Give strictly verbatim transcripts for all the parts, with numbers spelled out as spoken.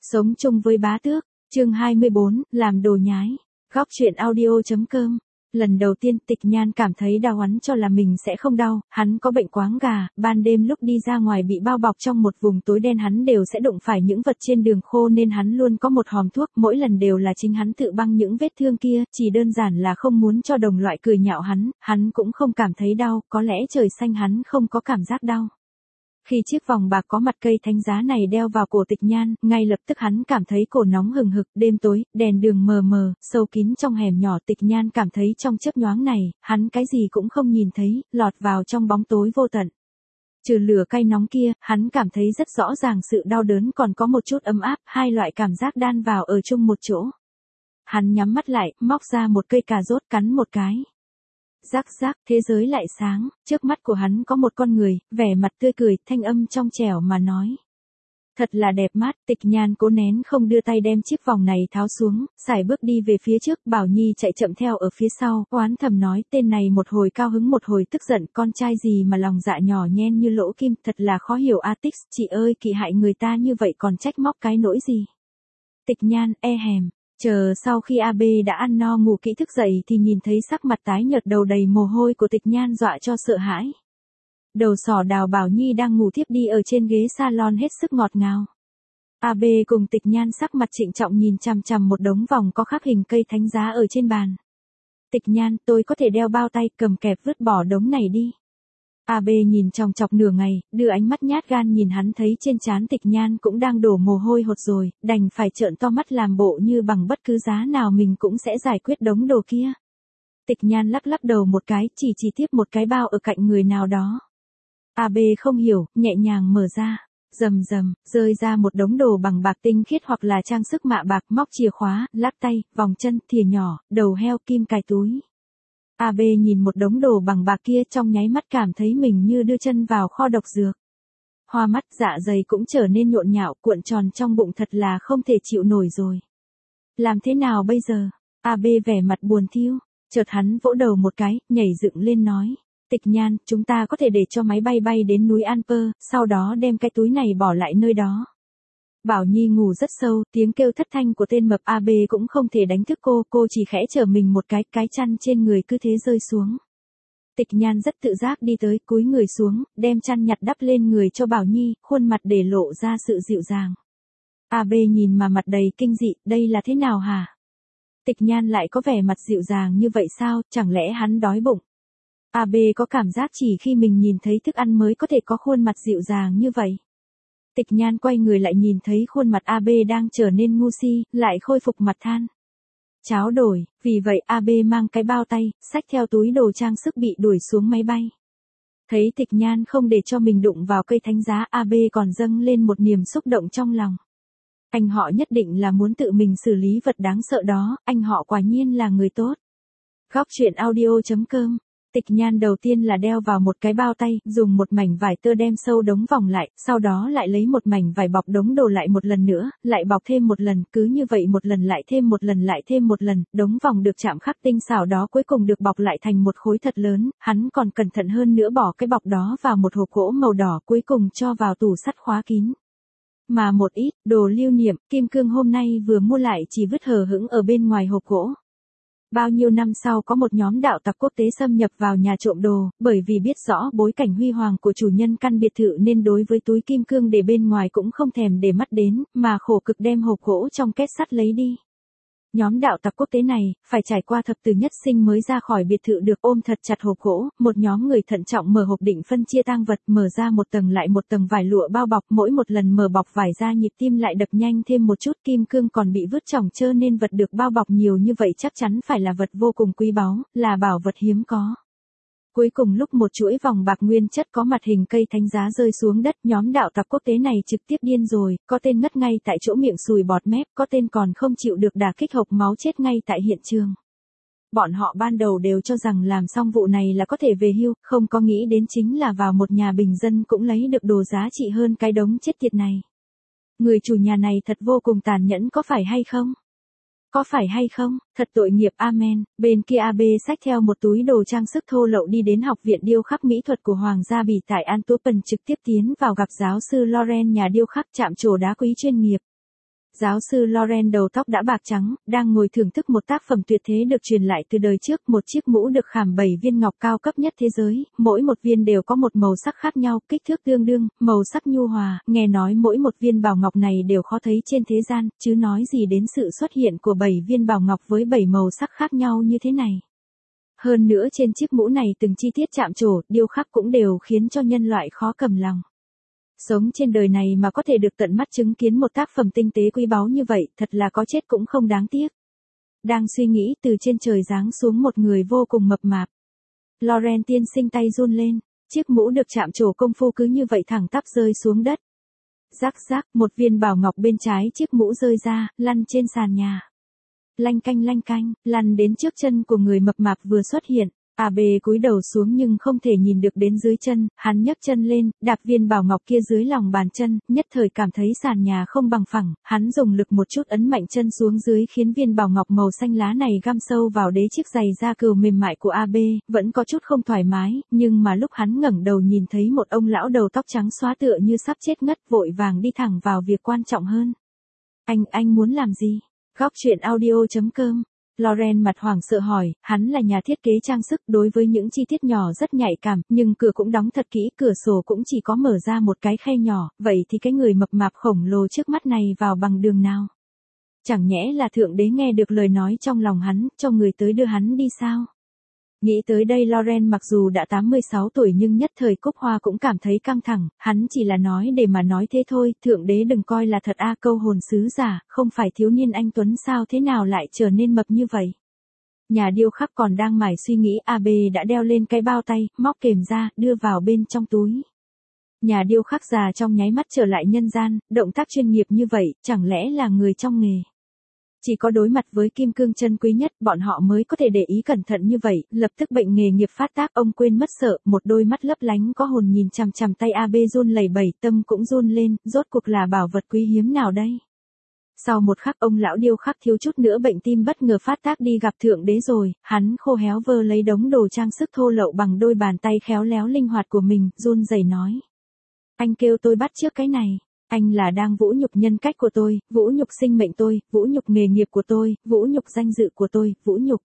Sống chung với bá tước, chương hai mươi bốn, làm đồ nhái. Góc truyện audio.com. Lần đầu tiên Tịch Nhan cảm thấy đau, hắn cho là mình sẽ không đau, hắn có bệnh quáng gà, ban đêm lúc đi ra ngoài bị bao bọc trong một vùng tối đen hắn đều sẽ đụng phải những vật trên đường khô nên hắn luôn có một hòm thuốc, mỗi lần đều là chính hắn tự băng những vết thương kia, chỉ đơn giản là không muốn cho đồng loại cười nhạo hắn, hắn cũng không cảm thấy đau, có lẽ trời xanh hắn không có cảm giác đau. Khi chiếc vòng bạc có mặt cây thánh giá này đeo vào cổ Tịch Nhan, ngay lập tức hắn cảm thấy cổ nóng hừng hực, đêm tối, đèn đường mờ mờ, sâu kín trong hẻm nhỏ. Tịch Nhan cảm thấy trong chớp nhoáng này, hắn cái gì cũng không nhìn thấy, lọt vào trong bóng tối vô tận. Trừ lửa cay nóng kia, hắn cảm thấy rất rõ ràng sự đau đớn còn có một chút ấm áp, hai loại cảm giác đan vào ở chung một chỗ. Hắn nhắm mắt lại, móc ra một cây cà rốt cắn một cái. Rắc rắc, thế giới lại sáng, trước mắt của hắn có một con người, vẻ mặt tươi cười, thanh âm trong trẻo mà nói. Thật là đẹp mắt. Tịch Nhan cố nén không đưa tay đem chiếc vòng này tháo xuống, sải bước đi về phía trước, Bảo Nhi chạy chậm theo ở phía sau, oán thầm nói tên này một hồi cao hứng một hồi tức giận, con trai gì mà lòng dạ nhỏ nhen như lỗ kim, thật là khó hiểu a. Tích, chị ơi, kỵ hại người ta như vậy còn trách móc cái nỗi gì. Tịch Nhan, e hèm. Chờ sau khi a bê đã ăn no ngủ kỹ thức dậy thì nhìn thấy sắc mặt tái nhợt đầu đầy mồ hôi của Tịch Nhan dọa cho sợ hãi. Đầu sỏ Đào Bảo Nhi đang ngủ thiếp đi ở trên ghế salon hết sức ngọt ngào. a bê cùng Tịch Nhan sắc mặt trịnh trọng nhìn chằm chằm một đống vòng có khắc hình cây thánh giá ở trên bàn. Tịch Nhan, tôi có thể đeo bao tay, cầm kẹp vứt bỏ đống này đi. a bê nhìn chòng chọc nửa ngày, đưa ánh mắt nhát gan nhìn hắn, thấy trên trán Tịch Nhan cũng đang đổ mồ hôi hột rồi, đành phải trợn to mắt làm bộ như bằng bất cứ giá nào mình cũng sẽ giải quyết đống đồ kia. Tịch Nhan lắc lắc đầu một cái, chỉ chỉ tiếp một cái bao ở cạnh người nào đó. a bê không hiểu, nhẹ nhàng mở ra, rầm rầm, rơi ra một đống đồ bằng bạc tinh khiết hoặc là trang sức mạ bạc, móc chìa khóa, lắc tay, vòng chân, thìa nhỏ, đầu heo, kim cài túi. a bê nhìn một đống đồ bằng bạc kia trong nháy mắt cảm thấy mình như đưa chân vào kho độc dược. Hoa mắt, dạ dày cũng trở nên nhộn nhạo, cuộn tròn trong bụng, thật là không thể chịu nổi rồi. Làm thế nào bây giờ? a bê vẻ mặt buồn thiu, chợt hắn vỗ đầu một cái, nhảy dựng lên nói. Tịch Nhan, chúng ta có thể để cho máy bay bay đến núi Alper, sau đó đem cái túi này bỏ lại nơi đó. Bảo Nhi ngủ rất sâu, tiếng kêu thất thanh của tên mập a bê cũng không thể đánh thức cô, cô chỉ khẽ trở mình một cái, cái chăn trên người cứ thế rơi xuống. Tịch Nhan rất tự giác đi tới, cúi người xuống, đem chăn nhặt đắp lên người cho Bảo Nhi, khuôn mặt để lộ ra sự dịu dàng. a bê nhìn mà mặt đầy kinh dị, đây là thế nào hả? Tịch Nhan lại có vẻ mặt dịu dàng như vậy sao, chẳng lẽ hắn đói bụng? a bê có cảm giác chỉ khi mình nhìn thấy thức ăn mới có thể có khuôn mặt dịu dàng như vậy. Tịch Nhan quay người lại nhìn thấy khuôn mặt a bê đang trở nên ngu si, lại khôi phục mặt than. Cháo đổi, vì vậy a bê mang cái bao tay, xách theo túi đồ trang sức bị đuổi xuống máy bay. Thấy Tịch Nhan không để cho mình đụng vào cây thánh giá, a bê còn dâng lên một niềm xúc động trong lòng. Anh họ nhất định là muốn tự mình xử lý vật đáng sợ đó, anh họ quả nhiên là người tốt. Góc truyện audio.com. Tịch Nhan đầu tiên là đeo vào một cái bao tay, dùng một mảnh vải tơ đem sâu đống vòng lại, sau đó lại lấy một mảnh vải bọc đống đồ lại một lần nữa, lại bọc thêm một lần, cứ như vậy một lần lại thêm một lần lại thêm một lần, đống vòng được chạm khắc tinh xảo đó cuối cùng được bọc lại thành một khối thật lớn, hắn còn cẩn thận hơn nữa bỏ cái bọc đó vào một hộp gỗ màu đỏ, cuối cùng cho vào tủ sắt khóa kín. Mà một ít đồ lưu niệm, kim cương hôm nay vừa mua lại chỉ vứt hờ hững ở bên ngoài hộp gỗ. Bao nhiêu năm sau có một nhóm đạo tặc quốc tế xâm nhập vào nhà trộm đồ, bởi vì biết rõ bối cảnh huy hoàng của chủ nhân căn biệt thự nên đối với túi kim cương để bên ngoài cũng không thèm để mắt đến, mà khổ cực đem hộp gỗ trong két sắt lấy đi. Nhóm đạo tặc quốc tế này, phải trải qua thập tử nhất sinh mới ra khỏi biệt thự được, ôm thật chặt hộp gỗ, một nhóm người thận trọng mở hộp định phân chia tang vật, mở ra một tầng lại một tầng vải lụa bao bọc, mỗi một lần mở bọc vải ra nhịp tim lại đập nhanh thêm một chút, kim cương còn bị vứt trỏng trơ nên vật được bao bọc nhiều như vậy chắc chắn phải là vật vô cùng quý báu, là bảo vật hiếm có. Cuối cùng lúc một chuỗi vòng bạc nguyên chất có mặt hình cây thánh giá rơi xuống đất, nhóm đạo tặc quốc tế này trực tiếp điên rồi, có tên ngất ngay tại chỗ miệng sùi bọt mép, có tên còn không chịu được đả kích hộc máu chết ngay tại hiện trường. Bọn họ ban đầu đều cho rằng làm xong vụ này là có thể về hưu, không có nghĩ đến chính là vào một nhà bình dân cũng lấy được đồ giá trị hơn cái đống chết tiệt này. Người chủ nhà này thật vô cùng tàn nhẫn, có phải hay không? Có phải hay không, thật tội nghiệp amen. Bên kia a bê xách theo một túi đồ trang sức thô lậu đi đến học viện điêu khắc mỹ thuật của Hoàng gia Bỉ tại Antwerpen, trực tiếp tiến vào gặp giáo sư Loren nhà điêu khắc, chạm trổ đá quý chuyên nghiệp. Giáo sư Lauren đầu tóc đã bạc trắng, đang ngồi thưởng thức một tác phẩm tuyệt thế được truyền lại từ đời trước, một chiếc mũ được khảm bảy viên ngọc cao cấp nhất thế giới, mỗi một viên đều có một màu sắc khác nhau, kích thước tương đương, màu sắc nhu hòa, nghe nói mỗi một viên bảo ngọc này đều khó thấy trên thế gian, chứ nói gì đến sự xuất hiện của bảy viên bảo ngọc với bảy màu sắc khác nhau như thế này. Hơn nữa trên chiếc mũ này từng chi tiết chạm trổ, điêu khắc cũng đều khiến cho nhân loại khó cầm lòng. Sống trên đời này mà có thể được tận mắt chứng kiến một tác phẩm tinh tế quý báu như vậy, thật là có chết cũng không đáng tiếc. Đang suy nghĩ, từ trên trời giáng xuống một người vô cùng mập mạp. Lauren tiên sinh tay run lên, chiếc mũ được chạm trổ công phu cứ như vậy thẳng tắp rơi xuống đất. Rắc rắc, một viên bảo ngọc bên trái chiếc mũ rơi ra, lăn trên sàn nhà. Lanh canh lanh canh, lăn đến trước chân của người mập mạp vừa xuất hiện. A B cúi đầu xuống nhưng không thể nhìn được đến dưới chân, hắn nhấc chân lên, đạp viên bảo ngọc kia dưới lòng bàn chân, nhất thời cảm thấy sàn nhà không bằng phẳng, hắn dùng lực một chút ấn mạnh chân xuống dưới khiến viên bảo ngọc màu xanh lá này găm sâu vào đế chiếc giày da cừu mềm mại của A B, vẫn có chút không thoải mái, nhưng mà lúc hắn ngẩng đầu nhìn thấy một ông lão đầu tóc trắng xóa tựa như sắp chết ngất, vội vàng đi thẳng vào việc quan trọng hơn. Anh, anh muốn làm gì? Góc truyện audio chấm com. Lauren mặt hoảng sợ hỏi, hắn là nhà thiết kế trang sức, đối với những chi tiết nhỏ rất nhạy cảm, nhưng cửa cũng đóng thật kỹ, cửa sổ cũng chỉ có mở ra một cái khe nhỏ, vậy thì cái người mập mạp khổng lồ trước mắt này vào bằng đường nào? Chẳng nhẽ là Thượng Đế nghe được lời nói trong lòng hắn, cho người tới đưa hắn đi sao? Nghĩ tới đây Lauren mặc dù đã tám mươi sáu tuổi nhưng nhất thời Cúc Hoa cũng cảm thấy căng thẳng, hắn chỉ là nói để mà nói thế thôi, Thượng Đế đừng coi là thật a, câu hồn sứ giả, không phải thiếu niên anh Tuấn sao thế nào lại trở nên mập như vậy. Nhà điêu khắc còn đang mải suy nghĩ, A B đã đeo lên cái bao tay, móc kềm ra, đưa vào bên trong túi. Nhà điêu khắc già trong nháy mắt trở lại nhân gian, động tác chuyên nghiệp như vậy, chẳng lẽ là người trong nghề. Chỉ có đối mặt với kim cương chân quý nhất, bọn họ mới có thể để ý cẩn thận như vậy, lập tức bệnh nghề nghiệp phát tác, ông quên mất sợ, một đôi mắt lấp lánh có hồn nhìn chằm chằm tay A B run lẩy bẩy, tâm cũng run lên, rốt cuộc là bảo vật quý hiếm nào đây? Sau một khắc ông lão điêu khắc thiếu chút nữa bệnh tim bất ngờ phát tác đi gặp Thượng Đế rồi, hắn khô héo vơ lấy đống đồ trang sức thô lậu bằng đôi bàn tay khéo léo linh hoạt của mình, run rẩy nói. Anh kêu tôi bắt chước cái này. Anh là đang vũ nhục nhân cách của tôi, vũ nhục sinh mệnh tôi, vũ nhục nghề nghiệp của tôi, vũ nhục danh dự của tôi, vũ nhục.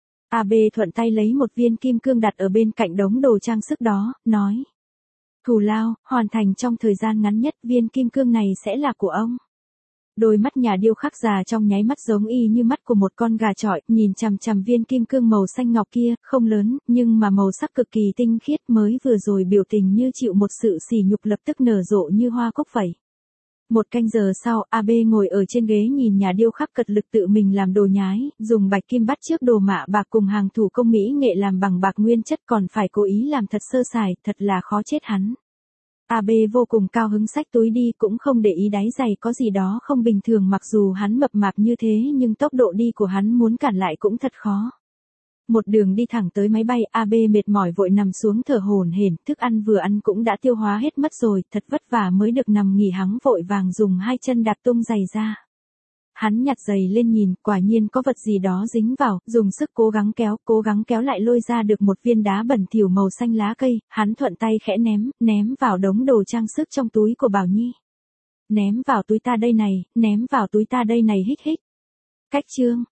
A B thuận tay lấy một viên kim cương đặt ở bên cạnh đống đồ trang sức đó, nói. Thù lao, hoàn thành trong thời gian ngắn nhất, viên kim cương này sẽ là của ông. Đôi mắt nhà điêu khắc già trong nháy mắt giống y như mắt của một con gà chọi, nhìn chằm chằm viên kim cương màu xanh ngọc kia, không lớn, nhưng mà màu sắc cực kỳ tinh khiết, mới vừa rồi biểu tình như chịu một sự sỉ nhục lập tức nở rộ như hoa cúc vậy. Một canh giờ sau, A B ngồi ở trên ghế nhìn nhà điêu khắc cật lực tự mình làm đồ nhái, dùng bạch kim bắt chước đồ mạ bạc cùng hàng thủ công mỹ nghệ làm bằng bạc nguyên chất còn phải cố ý làm thật sơ sài, thật là khó chết hắn. A B vô cùng cao hứng xách túi đi cũng không để ý đáy giày có gì đó không bình thường mặc dù hắn mập mạp như thế nhưng tốc độ đi của hắn muốn cản lại cũng thật khó. Một đường đi thẳng tới máy bay, A B mệt mỏi vội nằm xuống thở hổn hển, thức ăn vừa ăn cũng đã tiêu hóa hết mất rồi, thật vất vả mới được nằm nghỉ, hắn vội vàng dùng hai chân đạp tung giày ra. Hắn nhặt giày lên nhìn, quả nhiên có vật gì đó dính vào, dùng sức cố gắng kéo, cố gắng kéo lại lôi ra được một viên đá bẩn thỉu màu xanh lá cây, hắn thuận tay khẽ ném, ném vào đống đồ trang sức trong túi của Bảo Nhi. Ném vào túi ta đây này, ném vào túi ta đây này hích hích. Cách chương.